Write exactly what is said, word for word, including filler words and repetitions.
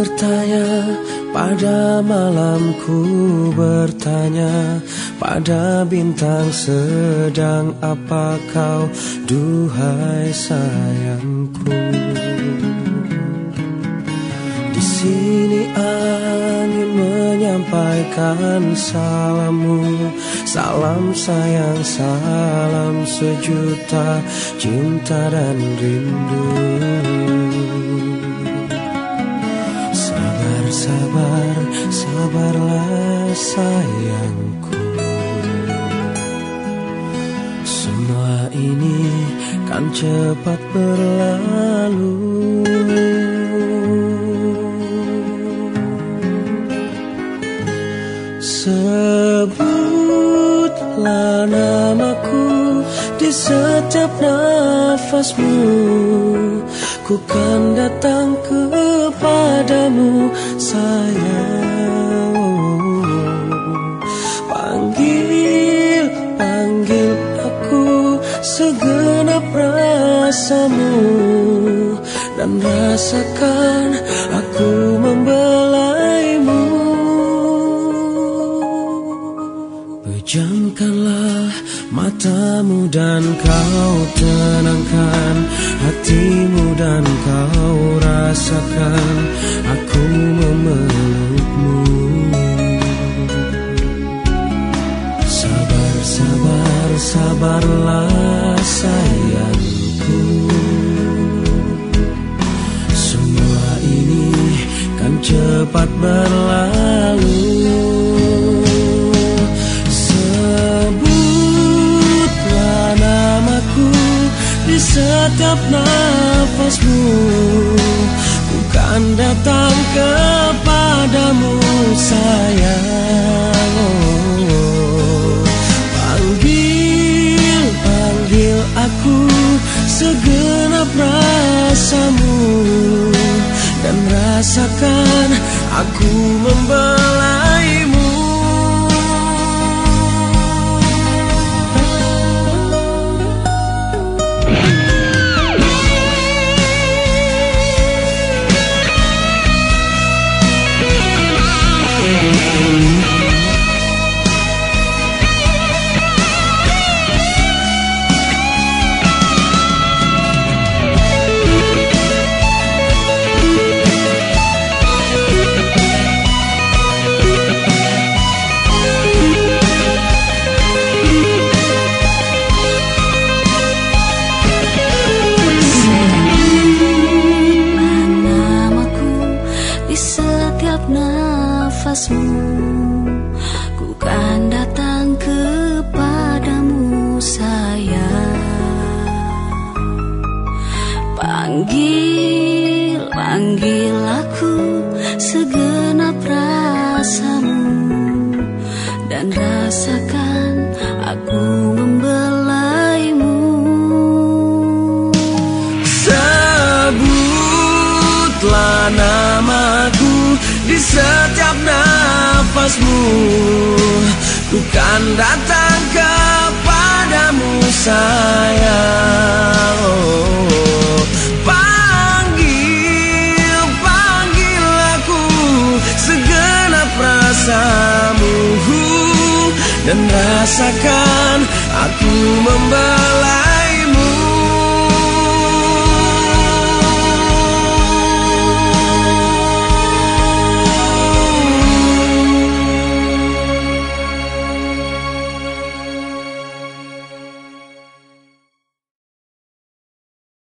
bertanya, pada malamku bertanya, pada bintang sedang apa kau, duhai sayangku. Di sini angin menyampaikan salammu, salam sayang, salam sejuta cinta dan rindu. Sabar, sabar, sabarlah sayangku. Semua ini kan cepat berlalu. Sebutlah namaku di setiap nafasmu, ku kan datang kepadamu sayang. Panggil, panggil aku segenap rasamu, dan rasakan aku membelaimu. Pejamkanlah matamu dan kau tenangkan hatimu, dan kau rasakan aku memelukmu. Sabar, sabar, sabarlah sayangku. Semua ini kan cepat berlalu. Di setiap nafasmu, ku kan datang kepadamu sayang. Oh, panggil, panggil aku segenap rasamu, dan rasakan aku membelaimu. Ku kan datang kepadamu sayang. Panggil, panggil aku segenap rasamu, dan rasakan aku membelaimu. Sebutlah namaku di setiap nafasmu, ku kan datang kepadamu sayang. Oh, panggil, panggil aku segenap rasamu, dan rasakan aku membelai.